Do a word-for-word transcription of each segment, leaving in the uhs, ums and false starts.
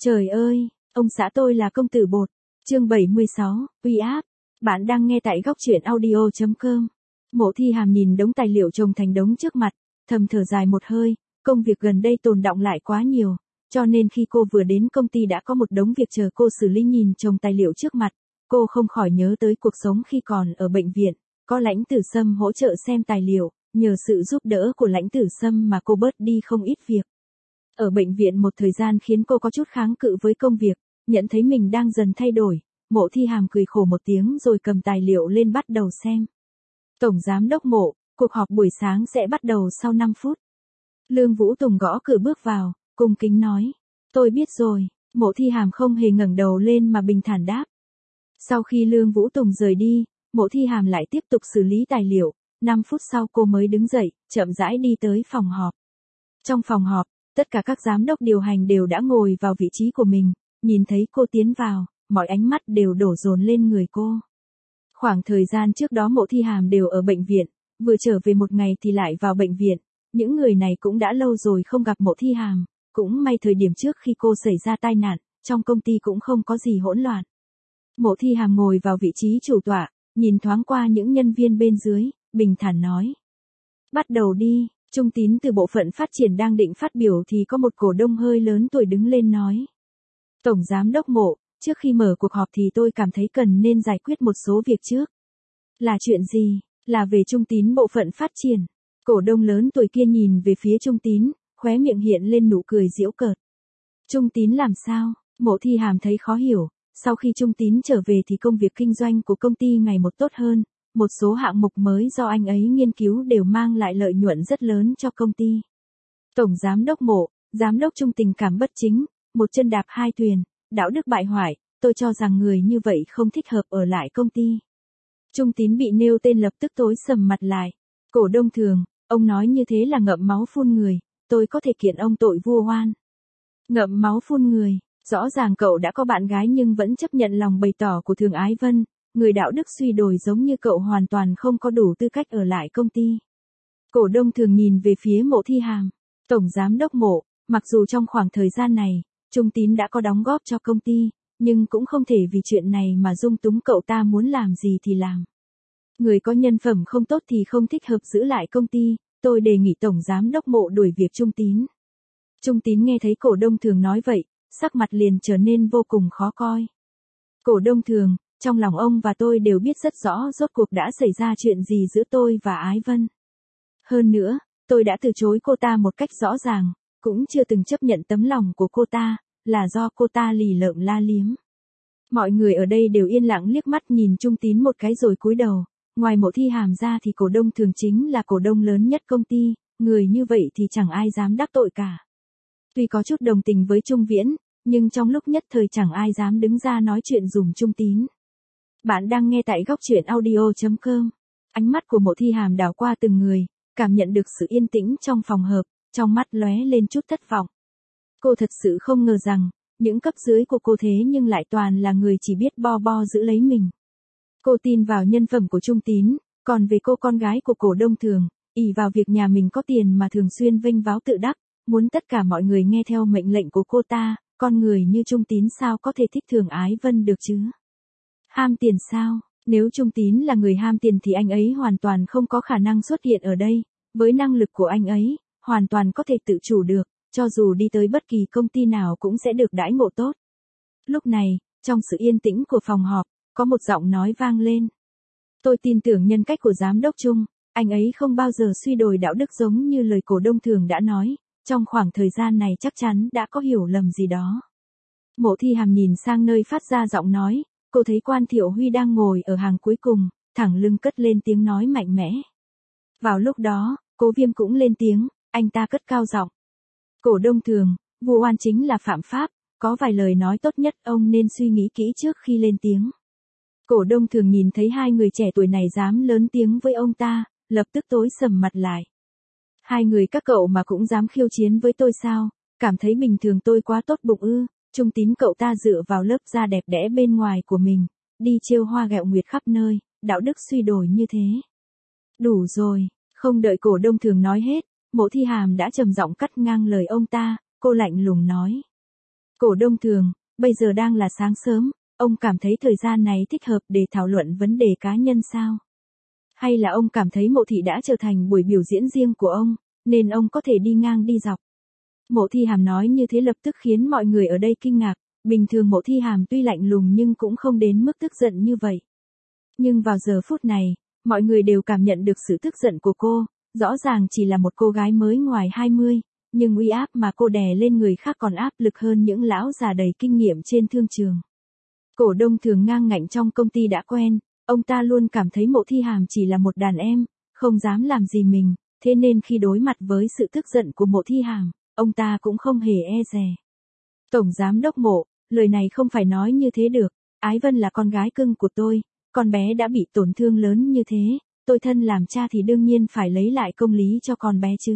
Trời ơi, ông xã tôi là công tử bột. Chương bảy mươi sáu, uy áp. Bạn đang nghe tại góc truyện audio chấm com. Mộ Thi Hàm nhìn đống tài liệu chồng thành đống trước mặt, thầm thở dài một hơi, công việc gần đây tồn đọng lại quá nhiều, cho nên khi cô vừa đến công ty đã có một đống việc chờ cô xử lý. Nhìn chồng tài liệu trước mặt, cô không khỏi nhớ tới cuộc sống khi còn ở bệnh viện, có Lãnh Tử Sâm hỗ trợ xem tài liệu, nhờ sự giúp đỡ của Lãnh Tử Sâm mà cô bớt đi không ít việc. Ở bệnh viện một thời gian khiến cô có chút kháng cự với công việc, nhận thấy mình đang dần thay đổi, Mộ Thi Hàm cười khổ một tiếng rồi cầm tài liệu lên bắt đầu xem. Tổng Giám đốc Mộ, cuộc họp buổi sáng sẽ bắt đầu sau năm phút. Lương Vũ Tùng gõ cửa bước vào, cung kính nói. Tôi biết rồi, Mộ Thi Hàm không hề ngẩng đầu lên mà bình thản đáp. Sau khi Lương Vũ Tùng rời đi, Mộ Thi Hàm lại tiếp tục xử lý tài liệu, năm phút sau cô mới đứng dậy, chậm rãi đi tới phòng họp. Trong phòng họp, tất cả các giám đốc điều hành đều đã ngồi vào vị trí của mình, nhìn thấy cô tiến vào, mọi ánh mắt đều đổ dồn lên người cô. Khoảng thời gian trước đó Mộ Thi Hàm đều ở bệnh viện, vừa trở về một ngày thì lại vào bệnh viện, những người này cũng đã lâu rồi không gặp Mộ Thi Hàm, cũng may thời điểm trước khi cô xảy ra tai nạn, trong công ty cũng không có gì hỗn loạn. Mộ Thi Hàm ngồi vào vị trí chủ tọa, nhìn thoáng qua những nhân viên bên dưới, bình thản nói. Bắt đầu đi. Trung Tín từ bộ phận phát triển đang định phát biểu thì có một cổ đông hơi lớn tuổi đứng lên nói. Tổng Giám đốc Mộ, trước khi mở cuộc họp thì tôi cảm thấy cần nên giải quyết một số việc trước. Là chuyện gì? Là về Trung Tín bộ phận phát triển. Cổ đông lớn tuổi kia nhìn về phía Trung Tín, khóe miệng hiện lên nụ cười giễu cợt. Trung Tín làm sao? Mộ Thi Hàm thấy khó hiểu, sau khi Trung Tín trở về thì công việc kinh doanh của công ty ngày một tốt hơn. Một số hạng mục mới do anh ấy nghiên cứu đều mang lại lợi nhuận rất lớn cho công ty. Tổng Giám đốc Mộ, Giám đốc Trung tình cảm bất chính, một chân đạp hai thuyền, đạo đức bại hoại, tôi cho rằng người như vậy không thích hợp ở lại công ty. Trung Tín bị nêu tên lập tức tối sầm mặt lại. Cổ đông Thường, ông nói như thế là ngậm máu phun người, tôi có thể kiện ông tội vu oan. Ngậm máu phun người, rõ ràng cậu đã có bạn gái nhưng vẫn chấp nhận lòng bày tỏ của Thường Ái Vân. Người đạo đức suy đồi giống như cậu hoàn toàn không có đủ tư cách ở lại công ty. Cổ đông Thường nhìn về phía Mộ Thi Hàm. Tổng Giám đốc Mộ, mặc dù trong khoảng thời gian này, Trung Tín đã có đóng góp cho công ty, nhưng cũng không thể vì chuyện này mà dung túng cậu ta muốn làm gì thì làm. Người có nhân phẩm không tốt thì không thích hợp giữ lại công ty, tôi đề nghị Tổng Giám đốc Mộ đuổi việc Trung Tín. Trung Tín nghe thấy cổ đông Thường nói vậy, sắc mặt liền trở nên vô cùng khó coi. Cổ đông Thường, trong lòng ông và tôi đều biết rất rõ rốt cuộc đã xảy ra chuyện gì giữa tôi và Ái Vân. Hơn nữa, tôi đã từ chối cô ta một cách rõ ràng, cũng chưa từng chấp nhận tấm lòng của cô ta, là do cô ta lì lợm la liếm. Mọi người ở đây đều yên lặng liếc mắt nhìn Trung Tín một cái rồi cúi đầu, ngoài Mộ Thi Hàm ra thì cổ đông Thường chính là cổ đông lớn nhất công ty, người như vậy thì chẳng ai dám đắc tội cả. Tuy có chút đồng tình với Trung Viễn, nhưng trong lúc nhất thời chẳng ai dám đứng ra nói chuyện dùm Trung Tín. Bạn đang nghe tại góc truyện audio chấm com. Ánh mắt của Mộ Thi Hàm đảo qua từng người, cảm nhận được sự yên tĩnh trong phòng họp, trong mắt lóe lên chút thất vọng. Cô thật sự không ngờ rằng, những cấp dưới của cô thế nhưng lại toàn là người chỉ biết bo bo giữ lấy mình. Cô tin vào nhân phẩm của Trung Tín, còn về cô con gái của cổ đông Thường, ỷ vào việc nhà mình có tiền mà thường xuyên vênh váo tự đắc, muốn tất cả mọi người nghe theo mệnh lệnh của cô ta, con người như Trung Tín sao có thể thích Thường Ái Vân được chứ? Ham tiền sao? Nếu Trung Tín là người ham tiền thì anh ấy hoàn toàn không có khả năng xuất hiện ở đây, với năng lực của anh ấy, hoàn toàn có thể tự chủ được, cho dù đi tới bất kỳ công ty nào cũng sẽ được đãi ngộ tốt. Lúc này, trong sự yên tĩnh của phòng họp, có một giọng nói vang lên. Tôi tin tưởng nhân cách của Giám đốc Trung, anh ấy không bao giờ suy đồi đạo đức giống như lời cổ đông Thường đã nói, trong khoảng thời gian này chắc chắn đã có hiểu lầm gì đó. Mộ Thi Hàm nhìn sang nơi phát ra giọng nói. Cô thấy Quan Thiệu Huy đang ngồi ở hàng cuối cùng, thẳng lưng cất lên tiếng nói mạnh mẽ. Vào lúc đó, Cố Viêm cũng lên tiếng, anh ta cất cao giọng. Cổ đông Thường, vu oan chính là phạm pháp, có vài lời nói tốt nhất ông nên suy nghĩ kỹ trước khi lên tiếng. Cổ đông Thường nhìn thấy hai người trẻ tuổi này dám lớn tiếng với ông ta, lập tức tối sầm mặt lại. Hai người các cậu mà cũng dám khiêu chiến với tôi sao, cảm thấy bình thường tôi quá tốt bụng ư? Trung Tín cậu ta dựa vào lớp da đẹp đẽ bên ngoài của mình, đi trêu hoa ghẹo nguyệt khắp nơi, đạo đức suy đồi như thế. Đủ rồi, không đợi cổ đông Thường nói hết, Mộ Thi Hàm đã trầm giọng cắt ngang lời ông ta, cô lạnh lùng nói. Cổ Đông Thường, bây giờ đang là sáng sớm, ông cảm thấy thời gian này thích hợp để thảo luận vấn đề cá nhân sao? Hay là ông cảm thấy Mộ Thị đã trở thành buổi biểu diễn riêng của ông, nên ông có thể đi ngang đi dọc? Mộ Thi Hàm nói như thế lập tức khiến mọi người ở đây kinh ngạc, bình thường Mộ Thi Hàm tuy lạnh lùng nhưng cũng không đến mức tức giận như vậy. Nhưng vào giờ phút này, mọi người đều cảm nhận được sự tức giận của cô, rõ ràng chỉ là một cô gái mới ngoài hai mươi, nhưng uy áp mà cô đè lên người khác còn áp lực hơn những lão già đầy kinh nghiệm trên thương trường. Cổ Đông Thường ngang ngạnh trong công ty đã quen, ông ta luôn cảm thấy Mộ Thi Hàm chỉ là một đàn em, không dám làm gì mình, thế nên khi đối mặt với sự tức giận của Mộ Thi Hàm, ông ta cũng không hề e dè. Tổng Giám đốc Mộ, lời này không phải nói như thế được, Ái Vân là con gái cưng của tôi, con bé đã bị tổn thương lớn như thế, tôi thân làm cha thì đương nhiên phải lấy lại công lý cho con bé chứ.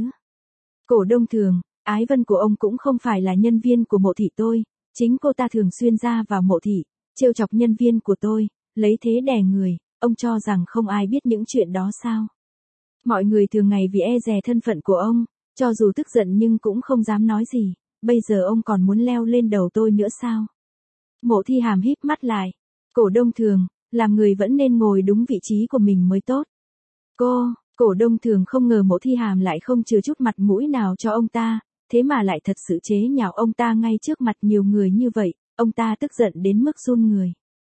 Cổ Đông Thường, Ái Vân của ông cũng không phải là nhân viên của Mộ Thị tôi, chính cô ta thường xuyên ra vào Mộ Thị, trêu chọc nhân viên của tôi, lấy thế đè người, ông cho rằng không ai biết những chuyện đó sao? Mọi người thường ngày vì e dè thân phận của ông, cho dù tức giận nhưng cũng không dám nói gì, bây giờ ông còn muốn leo lên đầu tôi nữa sao? Mộ Thi Hàm híp mắt lại. Cổ Đông Thường, làm người vẫn nên ngồi đúng vị trí của mình mới tốt. Cô, Cổ Đông Thường không ngờ Mộ Thi Hàm lại không chừa chút mặt mũi nào cho ông ta, thế mà lại thật sự chế nhạo ông ta ngay trước mặt nhiều người như vậy, ông ta tức giận đến mức run người.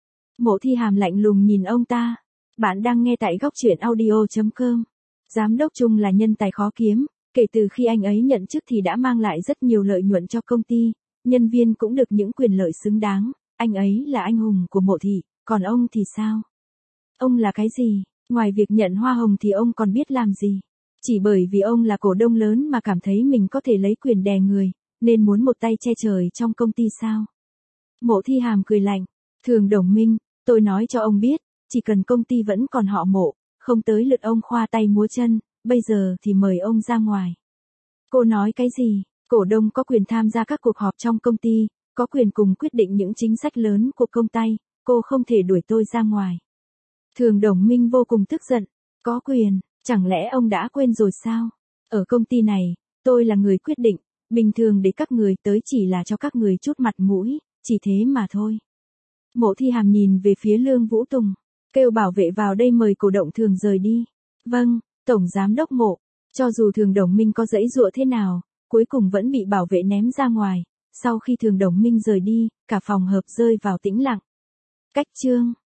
Mộ Thi Hàm lạnh lùng nhìn ông ta. Bạn đang nghe tại góc truyện audio chấm com. Giám đốc Trung là nhân tài khó kiếm, kể từ khi anh ấy nhận chức thì đã mang lại rất nhiều lợi nhuận cho công ty, nhân viên cũng được những quyền lợi xứng đáng, anh ấy là anh hùng của Mộ Thị, còn ông thì sao? Ông là cái gì? Ngoài việc nhận hoa hồng thì ông còn biết làm gì? Chỉ bởi vì ông là cổ đông lớn mà cảm thấy mình có thể lấy quyền đè người, nên muốn một tay che trời trong công ty sao? Mộ Thi Hàm cười lạnh. Thường Đồng Minh, tôi nói cho ông biết, chỉ cần công ty vẫn còn họ Mộ, không tới lượt ông khoa tay múa chân, bây giờ thì mời ông ra ngoài. Cô nói cái gì? Cổ đông có quyền tham gia các cuộc họp trong công ty, có quyền cùng quyết định những chính sách lớn của công ty, cô không thể đuổi tôi ra ngoài. Thường Đồng Minh vô cùng tức giận. Có quyền, chẳng lẽ ông đã quên rồi sao? Ở công ty này, tôi là người quyết định, bình thường để các người tới chỉ là cho các người chút mặt mũi, chỉ thế mà thôi. Mộ Thi Hàm nhìn về phía Lương Vũ Tùng, kêu bảo vệ vào đây mời Cổ Động Thường rời đi. Vâng, Tổng Giám đốc Mộ. Cho dù Thường Đồng Minh có giãy giụa thế nào, cuối cùng vẫn bị bảo vệ ném ra ngoài. Sau khi Thường Đồng Minh rời đi, cả phòng hợp rơi vào tĩnh lặng. Cách chương